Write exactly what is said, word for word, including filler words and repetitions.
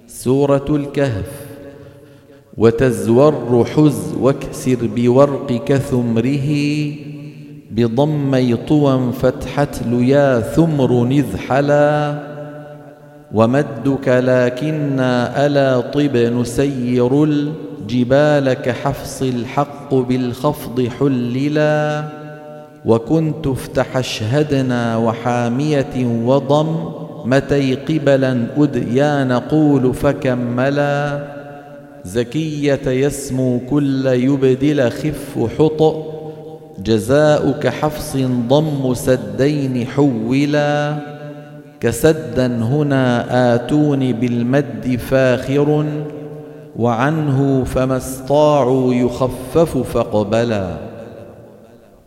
سورة الكهف. وتزور حز واكسر بورقك ثمره بضمي طوى فتحت ليا ثمر نذحلا ومدك لكنا ألا طب نسير الجبال كحفص الحق بالخفض حللا وكنت افتح اشهدنا وحامية وضم متي قبلا أديا نقول فكملا زكية يسمو كل يبدل خف حطأ جزاؤك حفص ضم سدين حولا كسدا هنا آتون بالمد فاخر وعنه فما استطاعوا يخفف فاقبلا